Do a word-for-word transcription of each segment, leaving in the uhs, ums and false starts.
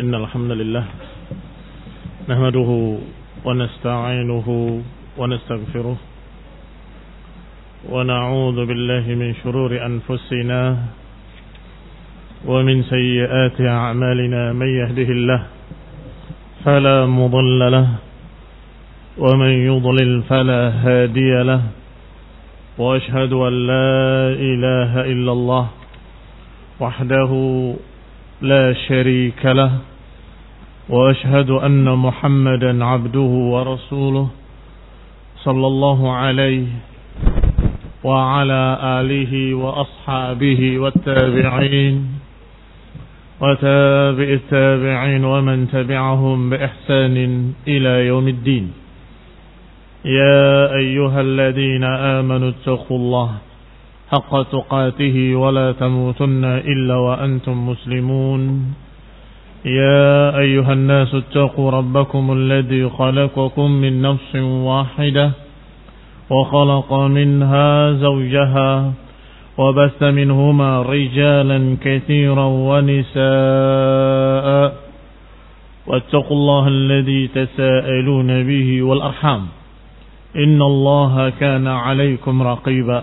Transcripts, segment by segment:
إن الحمد لله نحمده ونستعينه ونستغفره ونعوذ بالله من شرور أنفسنا ومن سيئات أعمالنا من يهده الله فلا مضل له ومن يضلل فلا هادي له وأشهد أن لا إله إلا الله وحده لا شريك له وأشهد أن محمدا عبده ورسوله صلى الله عليه وعلى آله وأصحابه والتابعين وتابع التابعين ومن تبعهم بإحسان إلى يوم الدين. يا أيها الذين آمنوا اتقوا الله حق تقاته ولا تموتن إلا وأنتم مسلمون. يا أيها الناس اتقوا ربكم الذي خلقكم من نفس واحدة وخلق منها زوجها وبث منهما رجالا كثيرا ونساء واتقوا الله الذي تساءلون به والأرحام إن الله كان عليكم رقيبا.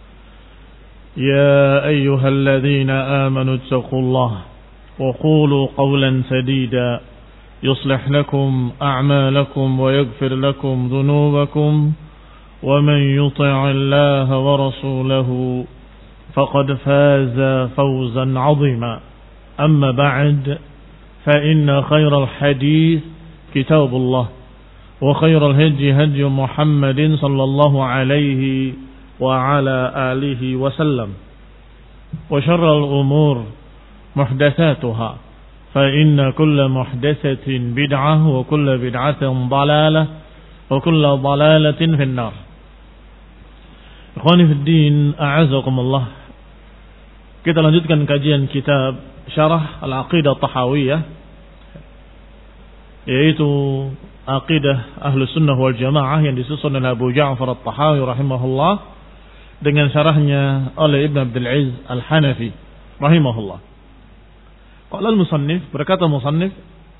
يا أيها الذين آمنوا اتقوا الله وقولوا قولا سديدا يصلح لكم أعمالكم ويغفر لكم ذنوبكم ومن يطع الله ورسوله فقد فاز فوزا عظيما. أما بعد فإن خير الحديث كتاب الله وخير الهدي هدي محمد صلى الله عليه وعلى آله وسلم وشر الأمور محدثاتها فإن كل محدثة بدعة وكل بدعة ضلالة وكل ضلالة في النار. Ikhwani fid din, a'azakumullah. Kita lanjutkan kajian kitab Syarah Al-Aqidah Tahawiyah, yaitu Aqidah Ahlus Sunnah wal Jamaah yang disusun oleh Abu Ja'far At-Tahawi rahimahullah dengan syarahnya oleh Ibn Abdul Aziz Al-Hanafi rahimahullah. Qala al-musannif, berkata musannif,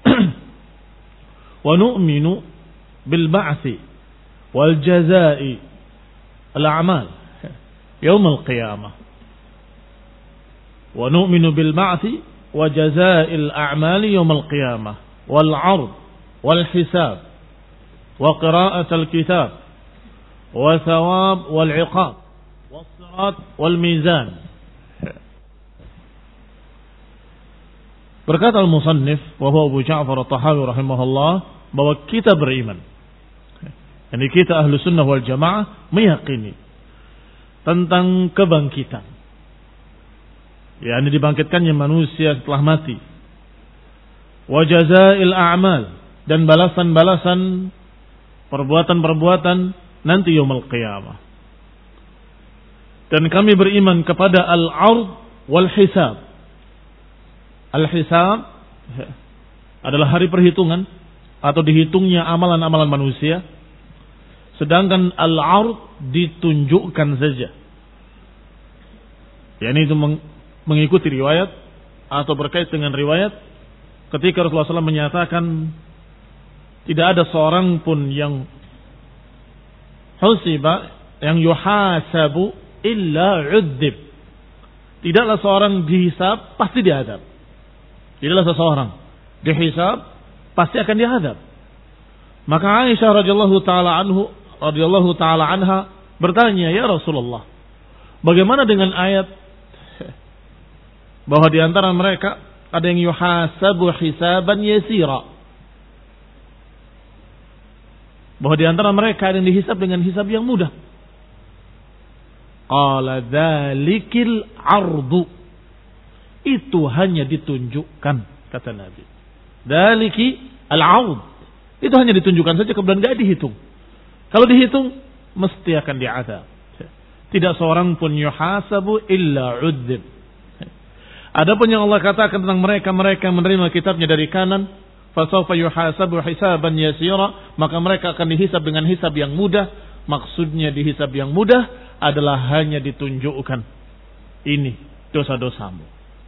wa nu'minu bil ba'thi wal jazaa'i al-a'mal yaum al-qiyamah. Wa nu'minu bil ba'thi wa jazaa'i al-a'mal yaum al-qiyamah wal 'ard wal hisab wa qira'at al-kitab wa thawab wal 'iqab was sirat wal mizan. Berkata al-musannif wa huwa Abu Ja'far At-Tahawi rahimahullah bahwa kita beriman, yani kita ahlu sunnah wal jamaah meyakini tentang kebangkitan, yani dibangkitkannya manusia setelah mati, wa jazaa'il a'mal, dan balasan-balasan perbuatan-perbuatan nanti yaumul qiyamah. Dan kami beriman kepada al-'ard wal hisab. Al-hisab adalah hari perhitungan atau dihitungnya amalan-amalan manusia, sedangkan al-'ard ditunjukkan saja. Yani itu mengikuti riwayat atau berkait dengan riwayat ketika Rasulullah shallallahu alaihi wasallam menyatakan tidak ada seorang pun yang husiba, yang yuhasabu illa 'udzib. Tidaklah seorang dihisab pasti diadab. Tidaklah seseorang dihisab pasti akan dihadap. Maka Aisyah radhiyallahu taala anhu radhiyallahu taala anha bertanya, "Ya Rasulullah, bagaimana dengan ayat bahwa di antara mereka ada yang yuhasabu hisaban yasira?" Bahwa di antara mereka ada yang dihisab dengan hisab yang mudah. Qala dzalikil 'ardu. Itu hanya ditunjukkan, kata Nabi. Dzaliki al-'aud. Itu hanya ditunjukkan saja, kemudian tidak dihitung. Kalau dihitung mesti akan di'adzab. Tidak seorang pun yuhasabu illa 'udzib. Adapun yang Allah katakan tentang mereka-mereka menerima kitabnya dari kanan, fasawfa yuhasabu hisaban yasira, maka mereka akan dihisab dengan hisab yang mudah. Maksudnya dihisab yang mudah adalah hanya ditunjukkan, ini dosa-dosamu.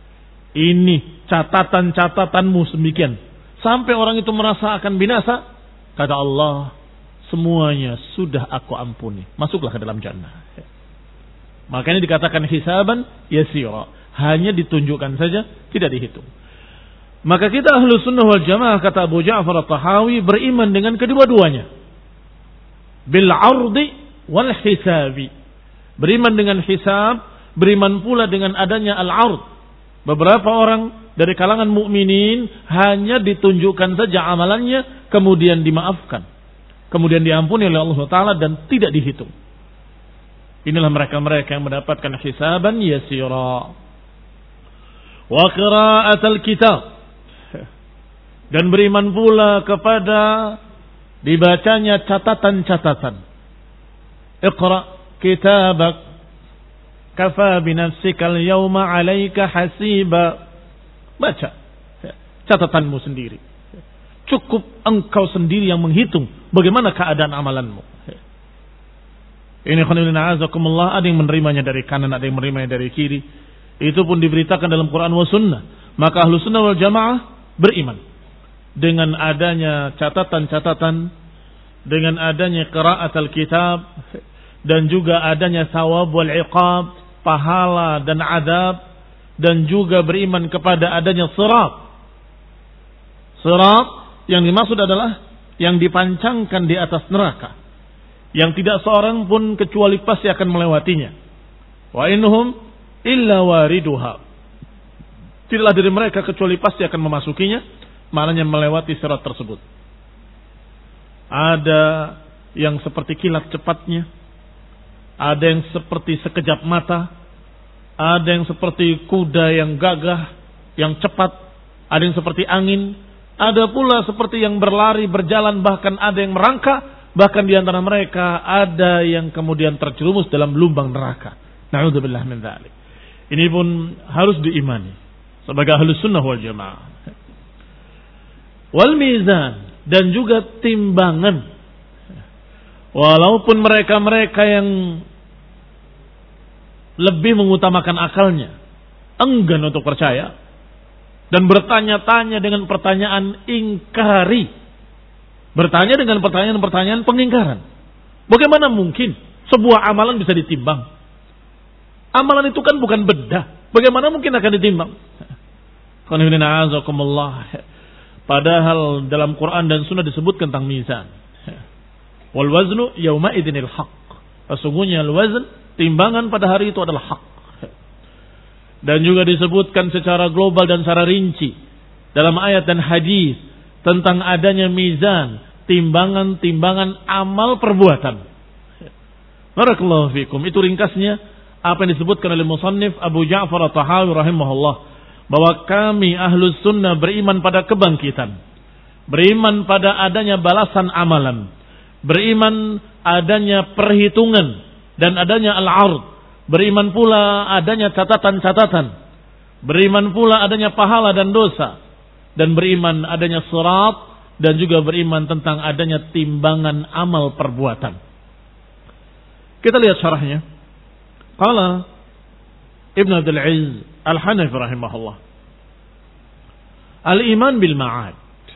Ini catatan-catatanmu semikian. Sampai orang itu merasa akan binasa. Kata Allah, semuanya sudah aku ampuni. Masuklah ke dalam jannah. Makanya dikatakan hisaban yasira. Hanya ditunjukkan saja, tidak dihitung. Maka kita ahlu sunnah wal jamaah, kata Abu Ja'far at-Tahawi, beriman dengan kedua-duanya. Bil ardi wal hisabi. Beriman dengan hisab, beriman pula dengan adanya al-ard. Beberapa orang dari kalangan mukminin hanya ditunjukkan saja amalannya, kemudian dimaafkan, kemudian diampuni oleh Allah Taala dan tidak dihitung. Inilah mereka-mereka yang mendapatkan hisaban yasira. Wa qira'atul kitab, dan beriman pula kepada dibacanya catatan-catatan. Iqra kitabak kafa binafsika al-yawma 'alaika hasiba. Baca catatanmu sendiri. Cukup engkau sendiri yang menghitung bagaimana keadaan amalanmu. Ini khonilina azakumullah, ada yang menerimanya dari kanan, ada yang menerimanya dari kiri. Itu pun diberitakan dalam Quran wa sunnah. Maka ahlu sunnah wal jamaah beriman dengan adanya catatan-catatan, dengan adanya qira'at al-kitab, dan juga adanya thawab wal iqab, pahala dan adab, dan juga beriman kepada adanya sirat. Sirat yang dimaksud adalah yang dipancangkan di atas neraka, yang tidak seorang pun kecuali pasti akan melewatinya. Wa innahum illa wariduha. Tidaklah dari mereka kecuali pasti akan memasukinya, maknanya melewati sirat tersebut. Ada yang seperti kilat cepatnya, ada yang seperti sekejap mata, ada yang seperti kuda yang gagah, yang cepat, ada yang seperti angin, ada pula seperti yang berlari, berjalan, bahkan ada yang merangkak, bahkan di antara mereka ada yang kemudian terjerumus dalam lubang neraka. Na'udzubillah min dzalik. Ini pun harus diimani sebagai ahlus sunnah wal jamaah. Wal mizan, dan juga timbangan. Walaupun mereka-mereka yang lebih mengutamakan akalnya, enggan untuk percaya dan bertanya-tanya dengan pertanyaan ingkari, bertanya dengan pertanyaan-pertanyaan pengingkaran. Bagaimana mungkin sebuah amalan bisa ditimbang? Amalan itu kan bukan bedah. Bagaimana mungkin akan ditimbang? Padahal dalam Quran dan Sunnah disebut tentang mizan. Wal waznu yauma idzinil haqq. Sesungguhnya al wazn, timbangan pada hari itu adalah hak. Dan juga disebutkan secara global dan secara rinci dalam ayat dan hadis tentang adanya mizan, timbangan-timbangan amal perbuatan. Barakallahu fikum. Itu ringkasnya apa yang disebutkan oleh musannif Abu Ja'far at-Tahawi rahimahullah, bahwa kami ahlus sunnah beriman pada kebangkitan, beriman pada adanya balasan amalan, beriman adanya perhitungan dan adanya al-ard, beriman pula adanya catatan-catatan, beriman pula adanya pahala dan dosa, dan beriman adanya sirat, dan juga beriman tentang adanya timbangan amal perbuatan. Kita lihat syarahnya. Qala Ibn Abdul Aziz Al-Hanafi rahimahullah, al-iman bil ma'ad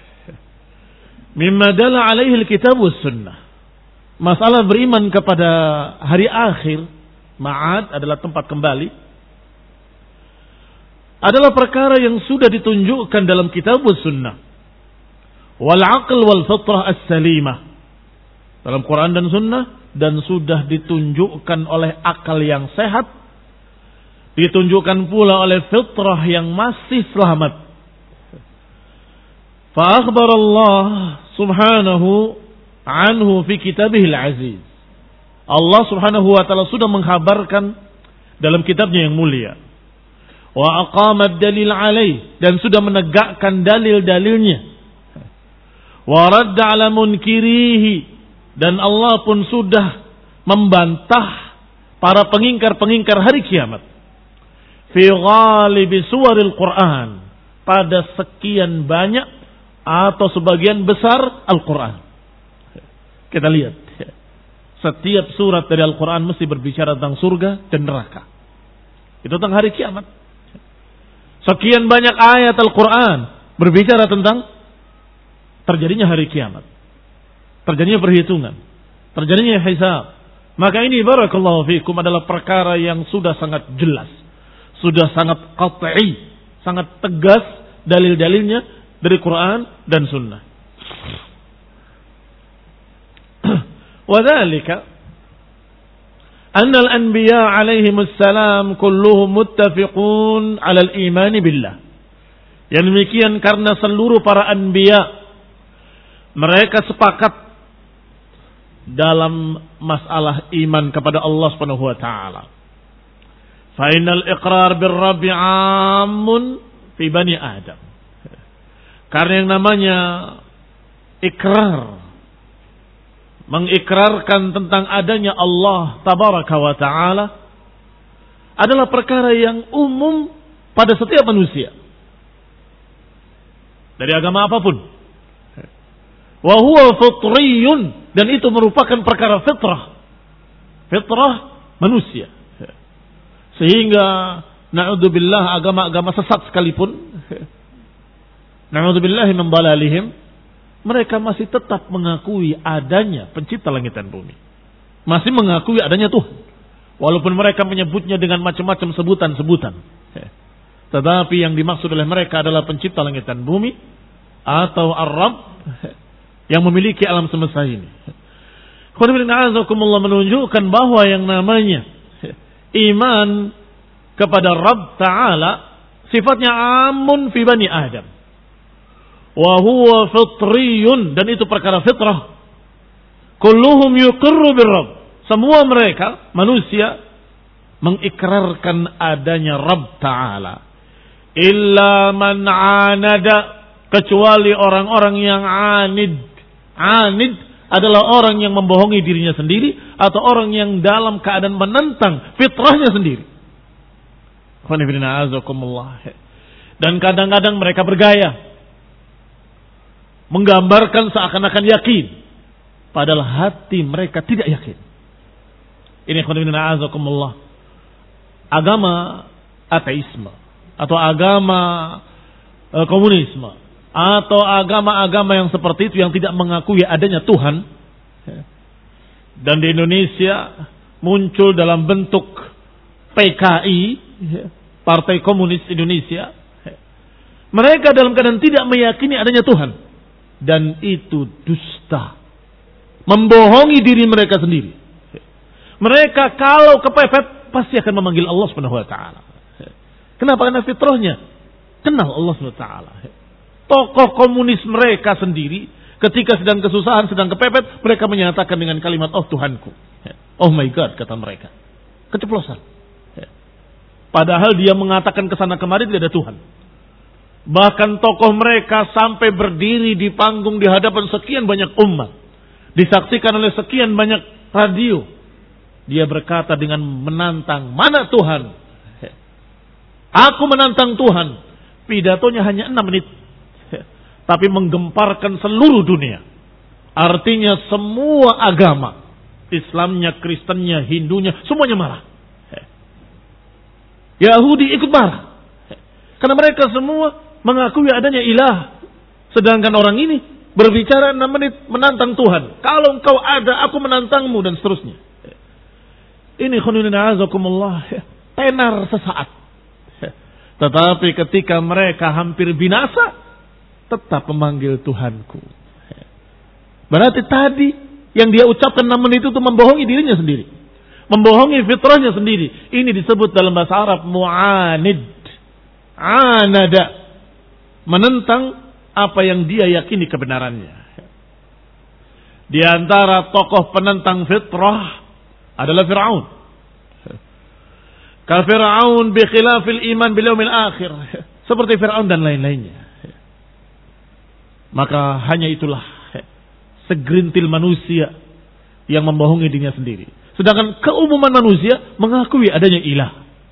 mimma dalla alaihi al-kitab was sunnah. Masalah beriman kepada hari akhir, ma'ad adalah tempat kembali, adalah perkara yang sudah ditunjukkan dalam kitab was sunnah, wal aql wal fitrah as-salimah, dalam Quran dan sunnah, dan sudah ditunjukkan oleh akal yang sehat, ditunjukkan pula oleh fitrah yang masih selamat. Fa akhbar Allah subhanahu anhu fi kitabihil aziz. Allah subhanahu wa ta'ala sudah menghabarkan dalam kitabnya yang mulia. Wa aqama dalil alaih, dan sudah menegakkan dalil-dalilnya. Wa radda ala munkirihi, dan Allah pun sudah membantah para pengingkar-pengingkar hari kiamat. Fi ghalibi suwaril Quran, pada sekian banyak atau sebagian besar Al-Quran. Kita lihat, setiap surat dari Al-Quran mesti berbicara tentang surga dan neraka. Itu tentang hari kiamat. Sekian banyak ayat Al-Quran berbicara tentang terjadinya hari kiamat, terjadinya perhitungan, terjadinya hisab. Maka ini barakallahu fikum adalah perkara yang sudah sangat jelas, sudah sangat qat'i, sangat tegas dalil-dalilnya dari Quran dan Sunnah. Wadhalika anna al-anbiya alaihimus salam kulluhum muttafiqun ala al-iman billah. Yang demikian karena seluruh para anbiya mereka sepakat dalam masalah iman kepada Allah Subhanahu wa taala. Fa innal iqrar bir rabbi 'ammun fi bani Adam. Karena yang namanya ikrar, mengikrarkan tentang adanya Allah tabaraka wa taala adalah perkara yang umum pada setiap manusia dari agama apapun. Wa huwa fitriyun, dan itu merupakan perkara fitrah. Fitrah manusia. Sehingga na'udzubillah agama-agama sesat sekalipun, na'udzubillah min dalalihim, mereka masih tetap mengakui adanya pencipta langit dan bumi. Masih mengakui adanya Tuhan. Walaupun mereka menyebutnya dengan macam-macam sebutan-sebutan. Tetapi yang dimaksud oleh mereka adalah pencipta langit dan bumi atau Ar-Rabb yang memiliki alam semesta ini. Qul menunjukkan bahwa yang namanya iman kepada Rabb Ta'ala sifatnya amun fi bani Adam. Wa huwa fitriyun, dan itu perkara fitrah. Kulluhum yuqirru bir-Rabb. Semua mereka manusia mengikrarkan adanya Rabb Ta'ala. Illa man anada, kecuali orang-orang yang anid. Anid adalah orang yang membohongi dirinya sendiri atau orang yang dalam keadaan menentang fitrahnya sendiri. Dan kadang-kadang mereka bergaya, menggambarkan seakan-akan yakin, padahal hati mereka tidak yakin. Ini agama ateisme atau agama e, komunisme atau agama-agama yang seperti itu yang tidak mengakui adanya Tuhan. Dan di Indonesia muncul dalam bentuk P K I, Partai Komunis Indonesia. Mereka dalam keadaan tidak meyakini adanya Tuhan, dan itu dusta, membohongi diri mereka sendiri. Mereka kalau kepepet pasti akan memanggil Allah Subhanahu wa taala. Kenapa? Karena fitrahnya kenal Allah Subhanahu wa taala. Tokoh komunis mereka sendiri ketika sedang kesusahan, sedang kepepet, mereka menyatakan dengan kalimat, oh Tuhanku, oh my God, kata mereka. Keceplosan. Padahal dia mengatakan kesana kemari tidak ada Tuhan. Bahkan tokoh mereka sampai berdiri di panggung di hadapan sekian banyak umat, disaksikan oleh sekian banyak radio. Dia berkata dengan menantang, mana Tuhan? Aku menantang Tuhan. Pidatonya hanya enam menit, tapi menggemparkan seluruh dunia. Artinya semua agama, Islamnya, Kristennya, Hindunya, semuanya marah. Yahudi ikut marah, karena mereka semua mengakui adanya ilah. Sedangkan orang ini berbicara enam menit menantang Tuhan. Kalau engkau ada, aku menantangmu, dan seterusnya. Ini khununina azakumullah, tenar sesaat. Tetapi ketika mereka hampir binasa, tetap memanggil Tuhanku. Berarti tadi yang dia ucapkan enam menit itu membohongi dirinya sendiri, membohongi fitrahnya sendiri. Ini disebut dalam bahasa Arab mu'anid. Anada, menentang apa yang dia yakini kebenarannya. Di antara tokoh penentang fitrah adalah Fir'aun. Ka Fir'aun bi khilafil iman bil yaumil akhir. Seperti Fir'aun dan lain-lainnya. Maka hanya itulah segerintil manusia yang membohongi dirinya sendiri. Sedangkan keumuman manusia mengakui adanya ilah.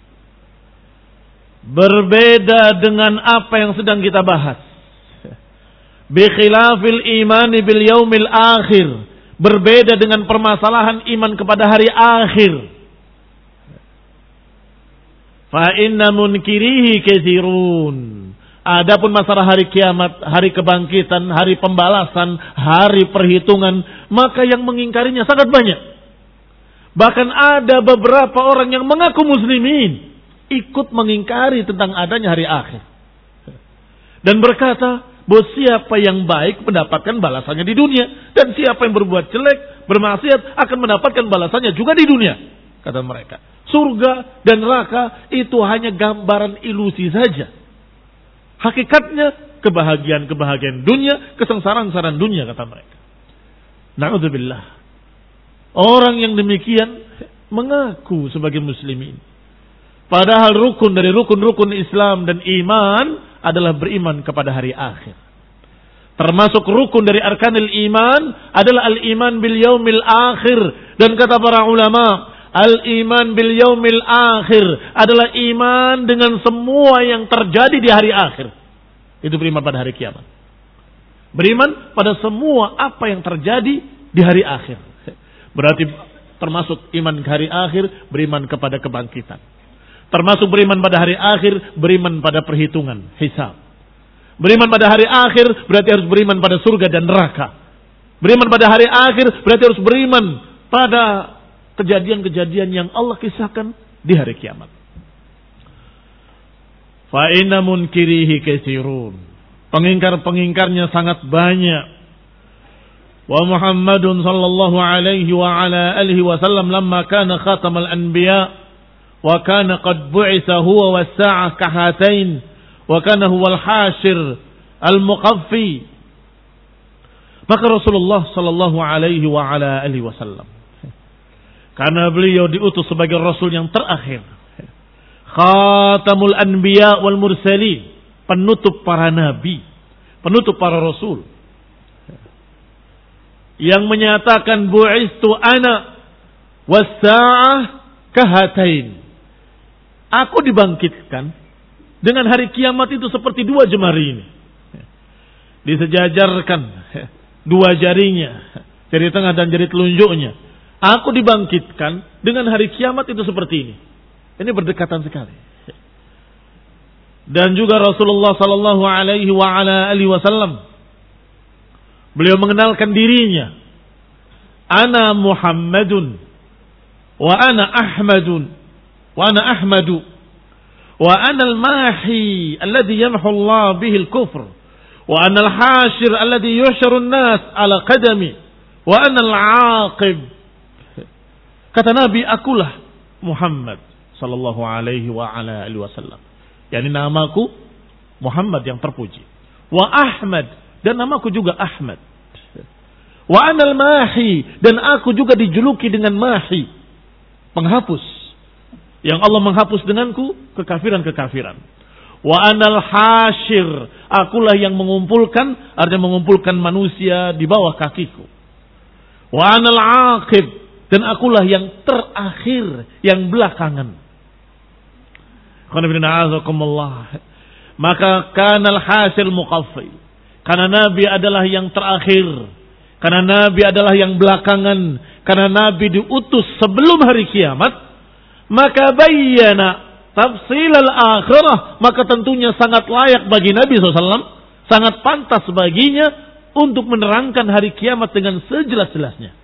Berbeda dengan apa yang sedang kita bahas. Bi khilafil imani bil yaumil akhir. Berbeda dengan permasalahan iman kepada hari akhir. Fa inna munkirihi katsirun. Adapun masalah hari kiamat, hari kebangkitan, hari pembalasan, hari perhitungan, maka yang mengingkarinya sangat banyak. Bahkan ada beberapa orang yang mengaku muslimin ikut mengingkari tentang adanya hari akhir. Dan berkata, bahwa siapa yang baik mendapatkan balasannya di dunia. Dan siapa yang berbuat jelek, bermaksiat akan mendapatkan balasannya juga di dunia. Kata mereka. Surga dan neraka itu hanya gambaran ilusi saja. Hakikatnya kebahagiaan-kebahagiaan dunia, kesengsaraan-kesengsaraan dunia kata mereka. Na'udzubillah. Orang yang demikian mengaku sebagai muslimin. Padahal rukun dari rukun-rukun Islam dan iman adalah beriman kepada hari akhir. Termasuk rukun dari arkanil iman adalah al-iman bil yaumil akhir. Dan kata para ulama, al-iman bil yaumil akhir adalah iman dengan semua yang terjadi di hari akhir. Itu beriman pada hari kiamat. Beriman pada semua apa yang terjadi di hari akhir. Berarti termasuk iman ke hari akhir, beriman kepada kebangkitan. Termasuk beriman pada hari akhir, beriman pada perhitungan, hisab. Beriman pada hari akhir berarti harus beriman pada surga dan neraka. Beriman pada hari akhir berarti harus beriman pada kejadian-kejadian yang Allah kisahkan di hari kiamat. Fa inna munkirihi katsirun. Pengingkar-pengingkarnya sangat banyak. Wa Muhammadun sallallahu alaihi wa ala alihi wasallam lamma kana khatamal anbiya wa kana qad bu'itha huwa was-sa'ah kahatain wa kana huwal hashir al-muqaffi. Maka Rasulullah sallallahu alaihi wa ala alihi wasallam, karena beliau diutus sebagai rasul yang terakhir, khatamul anbiya wal mursalin, penutup para nabi, penutup para rasul, yang menyatakan bu'istu ana was-sa'ah kahatain. Aku dibangkitkan dengan hari kiamat itu seperti dua jemari ini. Disejajarkan dua jarinya, jari tengah dan jari telunjuknya. Aku dibangkitkan dengan hari kiamat itu seperti ini. Ini berdekatan sekali. Dan juga Rasulullah sallallahu alaihi wa ala alihi wasallam, beliau mengenalkan dirinya. Ana Muhammadun wa ana Ahmadun wa ana Ahmadu wa ana al-mahi alladhi yamhu Allah bihi al-kufr wa ana al-hashir alladhi yuhsharu an-nas ala qadami wa ana al-aqib. Kata Nabi, akulah Muhammad sallallahu alaihi wa ala alihi wasallam. Yani namaku Muhammad yang terpuji. Wa Ahmad, dan namaku juga Ahmad. Wa anal mahi, dan aku juga dijuluki dengan mahi, penghapus. Yang Allah menghapus denganku kekafiran-kekafiran. Wa anal hashir, akulah yang mengumpulkan, artinya mengumpulkan manusia di bawah kakiku. Wa anal aqib, dan akulah yang terakhir, yang belakangan. Maka kanal hasil muqaffi, karena Nabi adalah yang terakhir, karena Nabi adalah yang belakangan, karena Nabi diutus sebelum hari kiamat, maka bayyana tafsil al-akhirah, maka tentunya sangat layak bagi Nabi shallallahu alaihi wasallam, sangat pantas baginya untuk menerangkan hari kiamat dengan sejelas-jelasnya.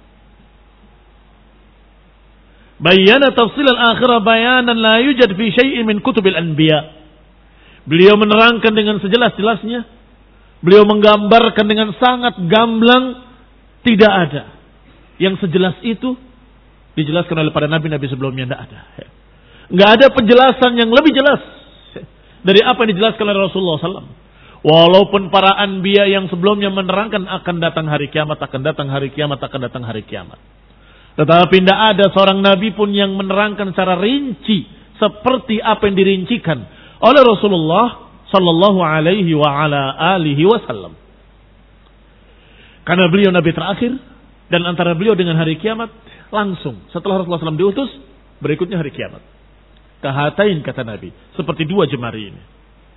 Bayyana tafsil al-akhirah bayanan la yujad fi syai'in min kutubil anbiya. Beliau menerangkan dengan sejelas-jelasnya. Beliau menggambarkan dengan sangat gamblang, tidak ada yang sejelas itu dijelaskan oleh para nabi-nabi sebelumnya, tidak ada. Enggak ada penjelasan yang lebih jelas dari apa yang dijelaskan oleh Rasulullah shallallahu alaihi wasallam. Walaupun para anbiya yang sebelumnya menerangkan akan datang hari kiamat, akan datang hari kiamat, akan datang hari kiamat. Tetapi tidak ada seorang nabi pun yang menerangkan secara rinci seperti apa yang dirincikan oleh Rasulullah sallallahu alaihi wa ala alihi wasallam. Karena beliau nabi terakhir, dan antara beliau dengan hari kiamat langsung setelah Rasulullah shallallahu alaihi wasallam diutus, berikutnya hari kiamat. Kahatain, kata Nabi, seperti dua jemari ini.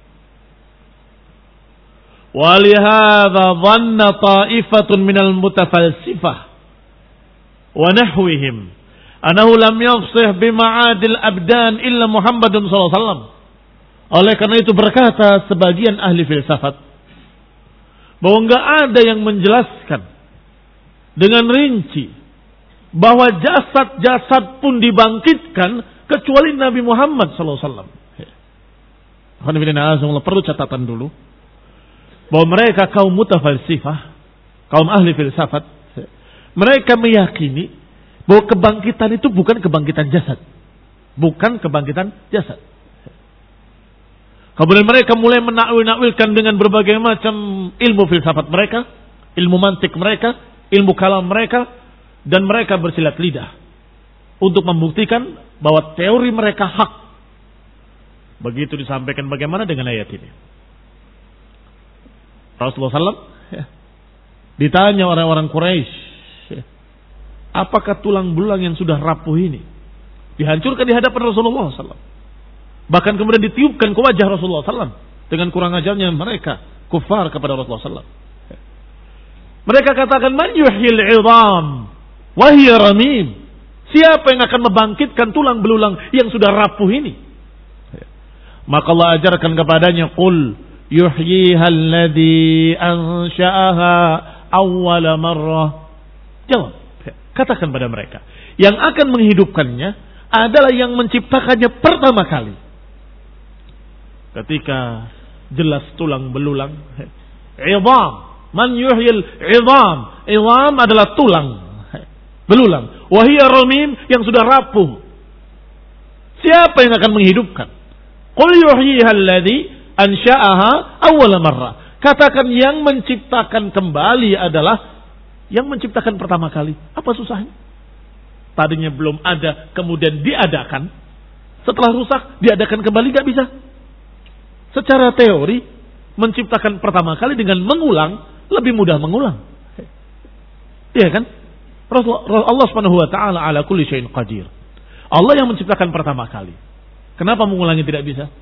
Walihadza dhanna ta'ifatun minal mutafalsifah wa nahwihim Anahu lam yafsih bima'adil abdan illa Muhammadun sallallahu alaihi wasallam. Oleh karena itu berkata sebagian ahli filsafat bahwa enggak ada yang menjelaskan dengan rinci bahwa jasad-jasad pun dibangkitkan kecuali Nabi Muhammad sallallahu alaihi wasallam. Perlu catatan dulu bahwa mereka kaum mutafalsifah, kaum ahli filsafat, mereka meyakini bahwa kebangkitan itu bukan kebangkitan jasad. Bukan kebangkitan jasad. Kemudian mereka mulai menakwil-nakwilkan dengan berbagai macam ilmu filsafat mereka, ilmu mantik mereka, ilmu kalam mereka, dan mereka bersilat lidah untuk membuktikan bahwa teori mereka hak. Begitu disampaikan bagaimana dengan ayat ini. Rasulullah sallallahu alaihi wasallam ditanya orang-orang Quraisy, apakah tulang belulang yang sudah rapuh ini dihancurkan di hadapan Rasulullah sallallahu alaihi wasallam? Bahkan kemudian ditiupkan ke wajah Rasulullah sallallahu alaihi wasallam dengan kurang ajarnya mereka kufar kepada Rasulullah sallallahu alaihi wasallam. Mereka katakan, man yuhyil 'idham wa hiya ramim. Siapa yang akan membangkitkan tulang belulang yang sudah rapuh ini? Maka Allah ajarkan kepadanya, qul yuhyiha alladhi ansha'aha awwala marrah. Jawab, katakan pada mereka, yang akan menghidupkannya adalah yang menciptakannya pertama kali. Ketika jelas tulang belulang, idham, man yuhyil idham, idham adalah tulang belulang, wahiyya ramim yang sudah rapuh. Siapa yang akan menghidupkan? Qul yuhyiha alladhi ansha'aha awwala marrah. Katakan yang menciptakan kembali adalah yang menciptakan pertama kali. Apa susahnya? Tadinya belum ada, kemudian diadakan. Setelah rusak, diadakan kembali, gak bisa. Secara teori, menciptakan pertama kali dengan mengulang, lebih mudah mengulang. Iya kan? Allah subhanahu wa ta'ala ala kulli syai'in qadir. Allah yang menciptakan pertama kali. Kenapa mengulangi tidak bisa?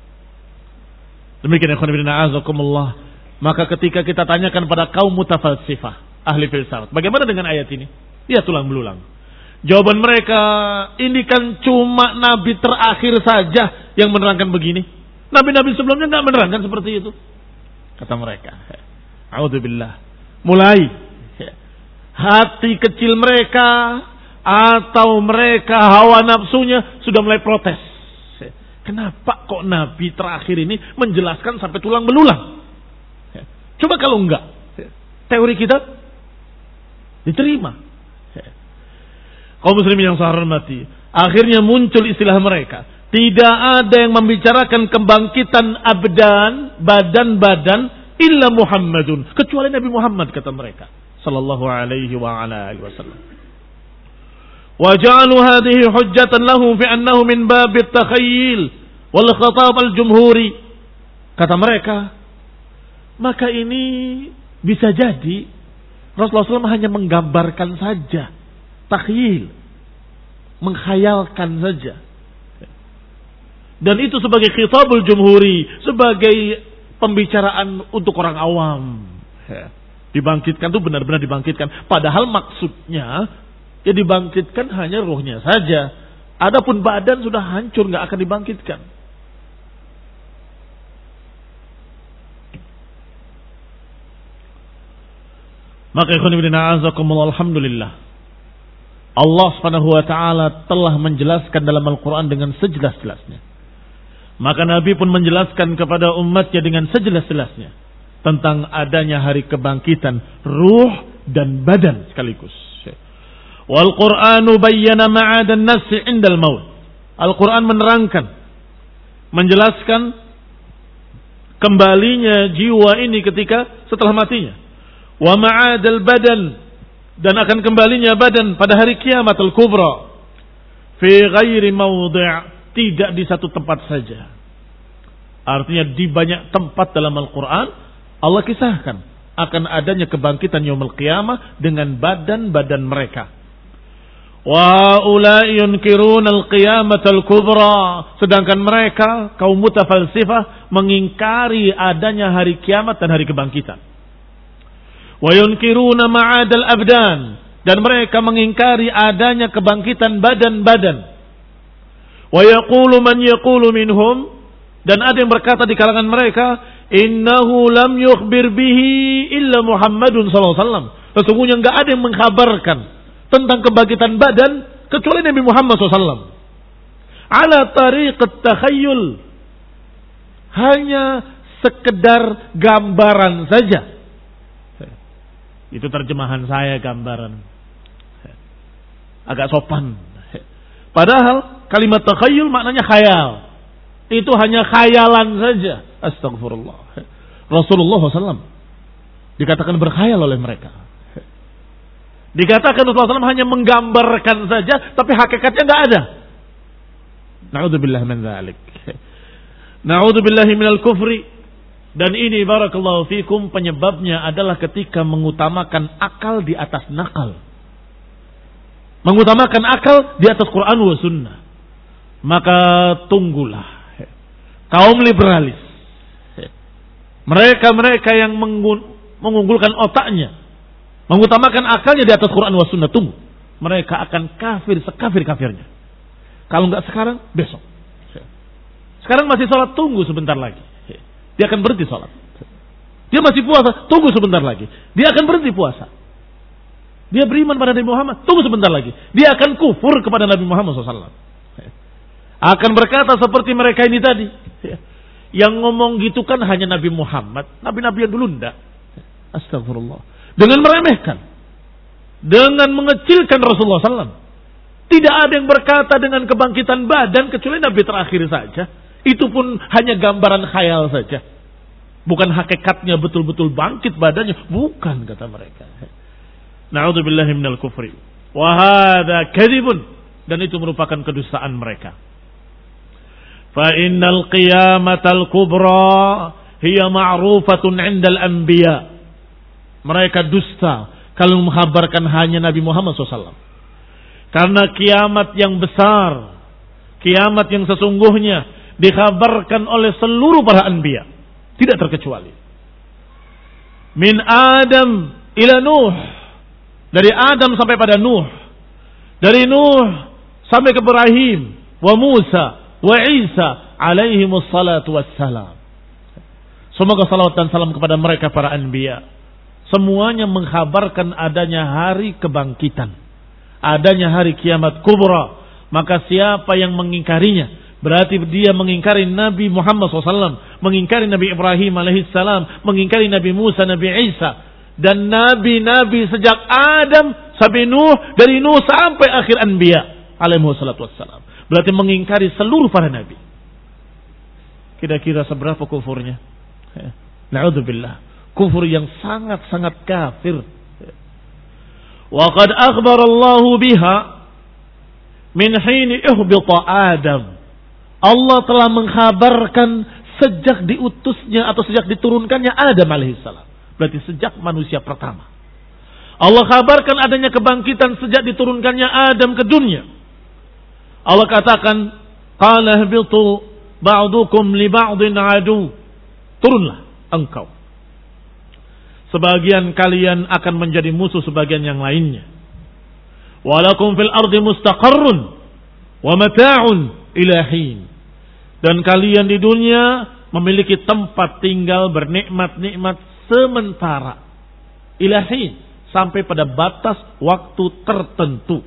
Demikian ikhwan fillah azakumullah. Maka ketika kita tanyakan pada kaum mutafalsifah, ahli filsafat, bagaimana dengan ayat ini? Ya tulang belulang. Jawaban mereka, ini kan cuma nabi terakhir saja yang menerangkan begini. Nabi-nabi sebelumnya enggak menerangkan seperti itu. Kata mereka. A'udzubillah. Mulai hati kecil mereka atau mereka hawa nafsunya sudah mulai protes. Kenapa kok nabi terakhir ini menjelaskan sampai tulang belulang? Coba kalau enggak, teori kita diterima. Kaum muslimin yang saya hormati, akhirnya muncul istilah mereka. Tidak ada yang membicarakan kebangkitan abdan, badan-badan, illa Muhammadun. Kecuali Nabi Muhammad, kata mereka. Sallallahu alaihi wa ala alihi wasallam. Wa ja'alu hadhihi hujjatan lahu fi annahu min babit takhayyul wal khatab al-jumhuri. Kata mereka, maka ini bisa jadi Rasulullah sallallahu alaihi wasallam hanya menggambarkan saja, takhyil, menghayalkan saja. Dan itu sebagai khitabul jumhuri, sebagai pembicaraan untuk orang awam. Dibangkitkan itu benar-benar dibangkitkan. Padahal maksudnya ya dibangkitkan hanya ruhnya saja. Adapun badan sudah hancur, nggak akan dibangkitkan. Maka ikhwan fillah azakumullah, alhamdulillah, Allah subhanahu wa ta'ala telah menjelaskan dalam Al-Quran dengan sejelas-jelasnya. Maka Nabi pun menjelaskan kepada umatnya dengan sejelas-jelasnya tentang adanya hari kebangkitan ruh dan badan sekaligus. Wal Qur'anu bayyana ma'adan nafsi indal maut. Al-Quran menerangkan, menjelaskan kembalinya jiwa ini ketika setelah matinya. Wa ma'adal badan, dan akan kembalinya badan pada hari kiamat al-kubra. Fi ghairi mawdi', tidak di satu tempat saja. Artinya di banyak tempat dalam Al-Quran Allah kisahkan akan adanya kebangkitan yaumul qiyamah dengan badan-badan mereka. Wa ulai yunkiruna al-qiyamah al-kubra, sedangkan mereka kaum mutafalsifah mengingkari adanya hari kiamat dan hari kebangkitan. Wa yunkiruna ma'adal abdan, Dan mereka mengingkari adanya kebangkitan badan-badan. Wa yaqulu man yaqulu minhum, dan ada yang berkata di kalangan mereka, innahu lam yukhbir bihi illa Muhammadun sallallahu alaihi wasallam. Sesungguhnya enggak ada yang mengkhabarkan tentang kebangkitan badan kecuali Nabi Muhammad sallallahu alaihi wasallam. Ala tariqat takhayyul, hanya sekedar gambaran saja. Itu terjemahan saya, gambaran. Agak sopan. Padahal kalimat takhayyul maknanya khayal. Itu hanya khayalan saja. Astagfirullah. Rasulullah sallallahu alaihi wasallam dikatakan berkhayal oleh mereka. Dikatakan Rasulullah sallallahu alaihi wasallam hanya menggambarkan saja, tapi hakikatnya enggak ada. Na'udzubillah min dzalik. Na'udzubillah minal kufri. Dan ini barakallahu fikum penyebabnya adalah ketika mengutamakan akal di atas nakal. Mengutamakan akal di atas Quran wa sunnah. Maka tunggulah kaum liberalis. Mereka-mereka yang mengunggulkan otaknya, mengutamakan akalnya di atas Quran wa sunnah, tunggu. Mereka akan kafir sekafir-kafirnya. Kalau enggak sekarang, besok. Sekarang masih sholat, tunggu sebentar lagi. Dia akan berhenti sholat. Dia masih puasa, tunggu sebentar lagi. Dia akan berhenti puasa. Dia beriman pada Nabi Muhammad, tunggu sebentar lagi. Dia akan kufur kepada Nabi Muhammad shallallahu alaihi wasallam. Akan berkata seperti mereka ini tadi. Yang ngomong gitu kan hanya Nabi Muhammad. Nabi-Nabi yang dulu enggak. Astagfirullah. Dengan meremehkan. Dengan mengecilkan Rasulullah shallallahu alaihi wasallam. Tidak ada yang berkata dengan kebangkitan badan kecuali Nabi terakhir saja. Itu pun hanya gambaran khayal saja. Bukan hakikatnya betul-betul bangkit badannya. Bukan, kata mereka. Na'udzubillahi minal kufri. Wa hadza kadzibun. Dan itu merupakan kedustaan mereka. Fa innal qiyamatal kubra hiya ma'rufatun 'indal anbiya. Mereka dusta kalau menghabarkan hanya Nabi Muhammad shallallahu alaihi wasallam. Karena kiamat yang besar, kiamat yang sesungguhnya dikhabarkan oleh seluruh para anbiya, tidak terkecuali. Min Adam ila Nuh, dari Adam sampai pada Nuh, dari Nuh sampai ke Ibrahim, wa Musa, wa Isa, alaihimus salatu wassalam. Semoga salawat dan salam kepada mereka para anbiya. Semuanya mengkhabarkan adanya hari kebangkitan, adanya hari kiamat kubra. Maka siapa yang mengingkarinya, berarti dia mengingkari Nabi Muhammad shallallahu alaihi wasallam, mengingkari Nabi Ibrahim alaihissalam, mengingkari Nabi Musa, Nabi Isa, dan nabi-nabi sejak Adam sampai Nuh, dari Nuh sampai akhir anbiya alaihissalatu wassalam. Berarti mengingkari seluruh para nabi. Kira-kira seberapa kufurnya? Na'udzubillah. Kufur yang sangat-sangat kafir. Wa qad akhbara Allah biha min hini ihbita Adam. Allah telah mengkhabarkan sejak diutusnya atau sejak diturunkannya Adam alaihissalam. Berarti sejak manusia pertama. Allah kabarkan adanya kebangkitan sejak diturunkannya Adam ke dunia. Allah katakan, qala ihbitu ba'dukum li ba'din adu. Turunlah engkau. Sebagian kalian akan menjadi musuh sebagian yang lainnya. Walakum fil ardi mustaqarrun wa mata'un ilahin. Dan kalian di dunia memiliki tempat tinggal bernikmat-nikmat sementara. Ilahin. Sampai pada batas waktu tertentu.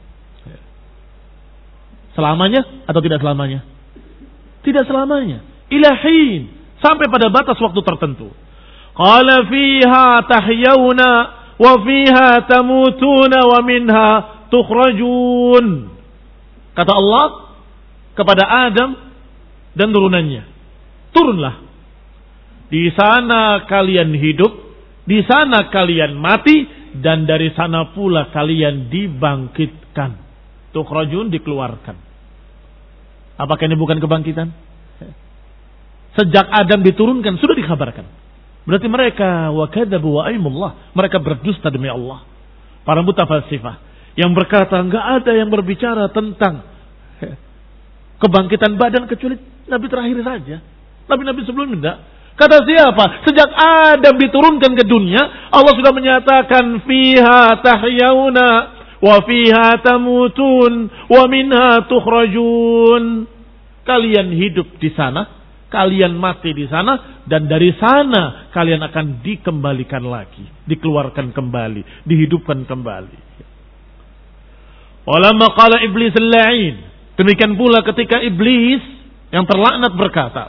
Selamanya atau tidak selamanya? Tidak selamanya. Ilahin. Sampai pada batas waktu tertentu. Qala fiha tahyawna wa fiha tamutuna wa minha tukhrajun. Kata Allah kepada Adam dan turunannya, turunlah. Di sana kalian hidup, di sana kalian mati, dan dari sana pula kalian dibangkitkan. Tukhrajun, dikeluarkan. Apakah ini bukan kebangkitan? Sejak Adam diturunkan sudah dikabarkan. Berarti mereka wa kadzabu wa aimullah, mereka berdusta demi Allah. Para mutafalsifah yang berkata enggak ada yang berbicara tentang kebangkitan badan kecuali Nabi terakhir saja. Nabi-nabi sebelumnya enggak. Kata siapa? Sejak Adam diturunkan ke dunia, Allah sudah menyatakan fiha tahyauna wa fiha tamutun wa minha tukhrajun. Kalian hidup di sana, kalian mati di sana, dan dari sana kalian akan dikembalikan lagi, dikeluarkan kembali, dihidupkan kembali. Walamma qala iblis al-la'in, demikian pula ketika iblis yang terlaknat berkata,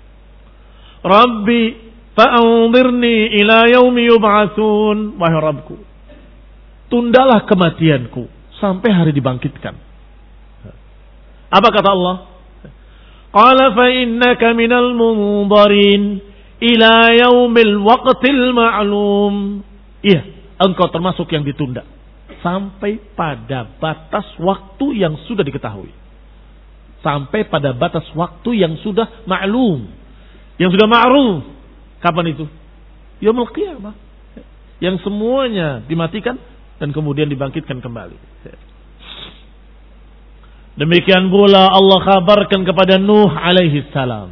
Rabbi fa'anzirni ila yaumi yub'atsun, wahai Rabbku, tundalah kematianku sampai hari dibangkitkan. Apa kata Allah? Qala fa innaka minal munzarin ila yaumil waqtil ma'lum. Iya, engkau termasuk yang ditunda sampai pada batas waktu yang sudah diketahui. Sampai pada batas waktu yang sudah maklum, yang sudah ma'ruf. Kapan itu? Yaumul qiyamah. Yang semuanya dimatikan dan kemudian dibangkitkan kembali. Demikian pula Allah kabarkan kepada Nuh alaihi salam.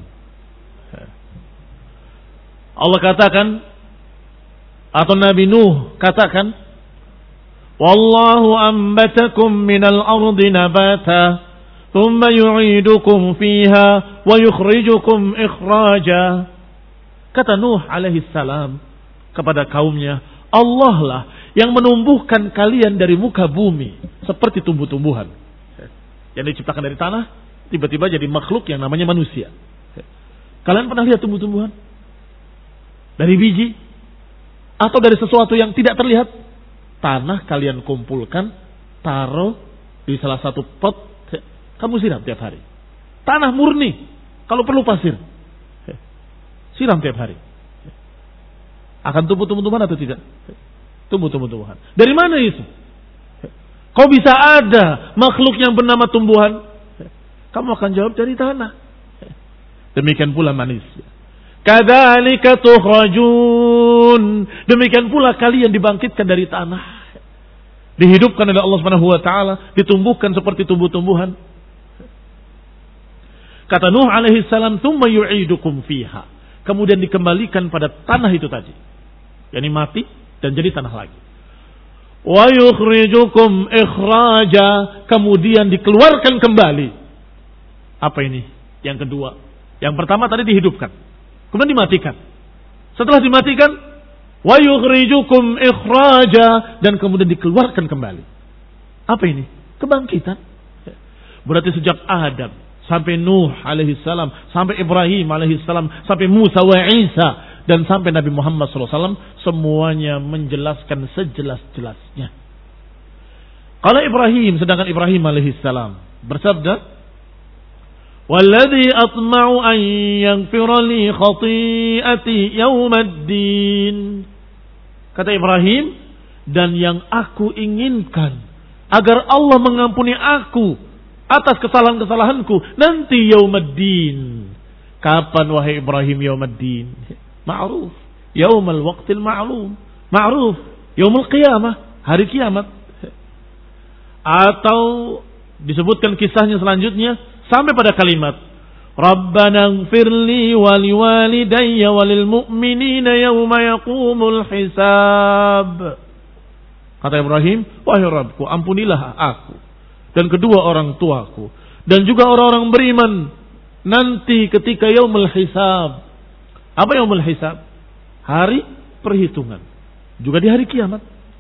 Allah katakan, atau Nabi Nuh katakan, Wallahu ambatakum minal ardi nabata, thumma yu'idukum fiha, wa yukhrijukum ikhraja. Kata Nuh alaihi salam kepada kaumnya, Allah lah yang menumbuhkan kalian dari muka bumi seperti tumbuh-tumbuhan yang diciptakan dari tanah, tiba-tiba jadi makhluk yang namanya manusia. Kalian pernah lihat tumbuh-tumbuhan? Dari biji? Atau dari sesuatu yang tidak terlihat? Tanah kalian kumpulkan, taruh di salah satu pot, kamu siram tiap hari. Tanah murni, kalau perlu pasir. Siram tiap hari. Akan tumbuh tumbuh-tumbuhan atau tidak? Tumbuh tumbuh-tumbuhan. Dari mana itu? Kau bisa ada makhluk yang bernama tumbuhan? Kamu akan jawab dari tanah. Demikian pula manusia. Kadzalika tukhrajun. Demikian pula kalian dibangkitkan dari tanah. Dihidupkan oleh Allah Subhanahu wa taala, ditumbuhkan seperti tumbuh-tumbuhan. Kata Nuh alaihi salam, "Tsumma yu'idukum fiha." Kemudian dikembalikan pada tanah itu tadi. yakni mati dan jadi tanah lagi. Wa yukhrijukum ikhraja, kemudian dikeluarkan kembali. Apa ini? Yang kedua. Yang pertama tadi dihidupkan, kemudian dimatikan. Setelah dimatikan, wa yukhrijukum ikhraja, dan kemudian dikeluarkan kembali. Apa ini? Kebangkitan. Berarti sejak Adam sampai Nuh alaihi salam, sampai Ibrahim alaihi salam, sampai Musa wa Isa, dan sampai Nabi Muhammad sallallahu alaihi wasallam, semuanya menjelaskan sejelas-jelasnya. Kalau Ibrahim, sedangkan Ibrahim alaihi salam bersabda, "Walladzi atma'u an yaghfira li khati'ati yaumaddin." Kata Ibrahim, dan yang aku inginkan agar Allah mengampuni aku atas kesalahan-kesalahanku nanti yaumaddin. Kapan wahai Ibrahim yaumaddin? Ma'ruf, yaumal waqtil ma'lum. Ma'ruf, yaumul qiyamah, hari kiamat. Atau disebutkan kisahnya selanjutnya sampai pada kalimat Rabbana ighfirli wa liwalidayya walil mu'minina yauma yaqumul hisab. Kata Ibrahim, wahai Rabbku, ampunilah aku dan kedua orang tuaku dan juga orang-orang beriman nanti ketika yaumul hisab. Apa yaumul hisab? Hari perhitungan. Juga di hari kiamat.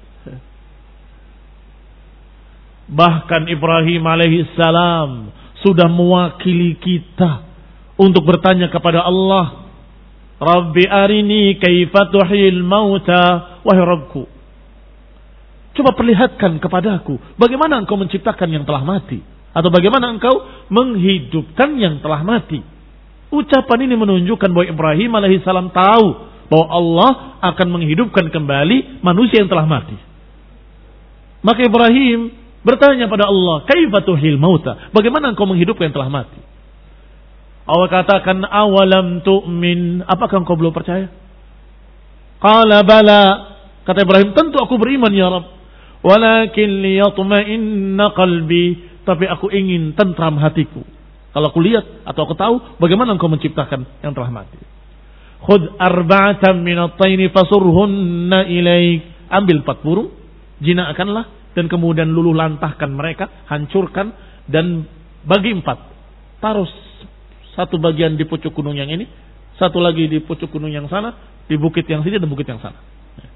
Bahkan Ibrahim alaihi salam sudah mewakili kita untuk bertanya kepada Allah, Rabbi arini kaifa tuhyil mauta, wahai Rabbku, coba perlihatkan kepadaku bagaimana engkau menciptakan yang telah mati, atau bagaimana engkau menghidupkan yang telah mati. Ucapan ini menunjukkan bahwa Ibrahim alaihi salam tahu bahwa Allah akan menghidupkan kembali manusia yang telah mati. Maka Ibrahim bertanya pada Allah, kaifa tuhyil mauta, bagaimana engkau menghidupkan yang telah mati? Allah katakan, awalam tu'min, apakah engkau belum percaya? Qala bala, kata Ibrahim, tentu aku beriman ya Rabb, walakin liyatma'inna qalbi, tapi aku ingin tentram hatiku. Kalau aku lihat atau aku tahu bagaimana engkau menciptakan yang telah mati. khudh arba'atan min at-tayni fasurhunna ilaik. Ambil empat burung, jinakkanlah dan kemudian luluh lantahkan mereka, hancurkan dan bagi empat. Taruh satu bagian di pucuk gunung yang ini, satu lagi di pucuk gunung yang sana, di bukit yang sini dan bukit yang sana.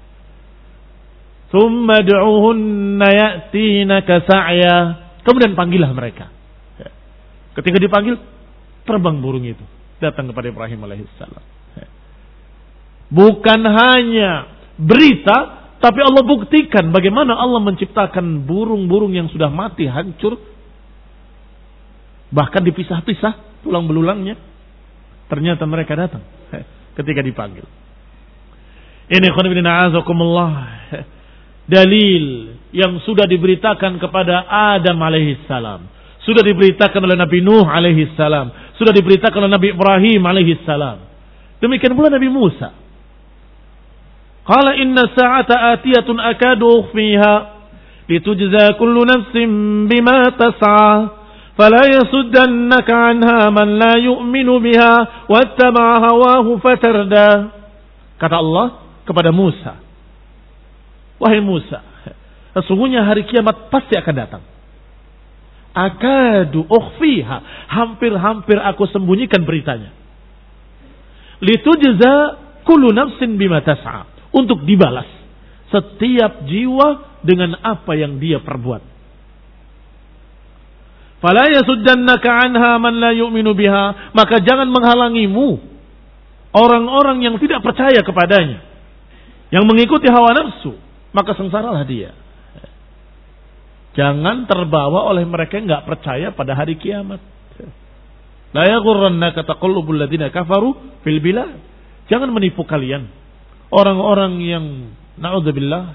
Tsumma du'uhunna ya'tinaka sa'ya. Kemudian panggillah mereka. Ketika dipanggil, terbang burung itu datang kepada Ibrahim alaihissalam. Bukan hanya berita, tapi Allah buktikan bagaimana Allah menciptakan burung-burung yang sudah mati, hancur, bahkan dipisah-pisah tulang belulangnya. Ternyata mereka datang ketika dipanggil. Ini khonibin a'azakumullah, dalil yang sudah diberitakan kepada Adam alaihissalam, sudah diberitakan oleh Nabi Nuh alaihissalam, sudah diberitakan oleh Nabi Ibrahim alaihissalam. Demikian pula Nabi Musa. Qala inna sa'ata atiyatun akadu ukhfiha litujza kullu nafsin bima tas'a fala yasuddannaka 'anha man la yu'minu biha wattaba'a hawahu fatarda. Kata Allah kepada Musa, wahai Musa, sesungguhnya hari kiamat pasti akan datang. Akadu ukhfiha, hampir-hampir aku sembunyikan beritanya. Litujza kullu nafsin bima tas'a, untuk dibalas setiap jiwa dengan apa yang dia perbuat. Fala yasuddannaka 'anha man la yu'minu biha, maka jangan menghalangimu orang-orang yang tidak percaya kepadanya, yang mengikuti hawa nafsu, maka sengsaralah dia. Jangan terbawa oleh mereka yang enggak percaya pada hari kiamat. La yaghurrannaka taqallubul ladzina kafaru fil bilad. Jangan menipu kalian orang-orang yang naudzubillah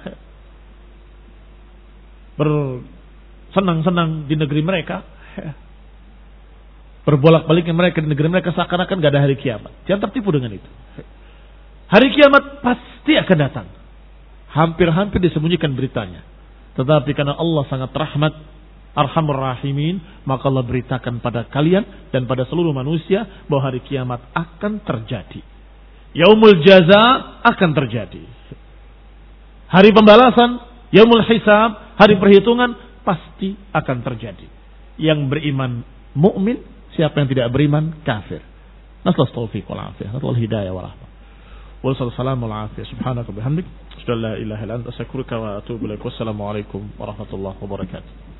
bersenang-senang di negeri mereka, berbolak-baliknya mereka di negeri mereka seakan-akan gak ada hari kiamat. Jangan tertipu dengan itu. Hari kiamat pasti akan datang. Hampir-hampir disembunyikan beritanya. Tetapi karena Allah sangat rahmat, arhamur rahimin, maka Allah beritakan pada kalian dan pada seluruh manusia bahwa hari kiamat akan terjadi. Yaumul jaza akan terjadi. Hari pembalasan, yaumul hisab, hari perhitungan pasti akan terjadi. Yang beriman mukmin, siapa yang tidak beriman kafir. Nasallahu taufiq wal afiyah, nasallahu hidayah wal rahmah. Wassalamu ala afiyah. Subhanaka bihamdik, asyhadu an la ilaha illa anta astaghfiruka wa atubu ilaik. Wassalamu alaikum warahmatullahi wabarakatuh.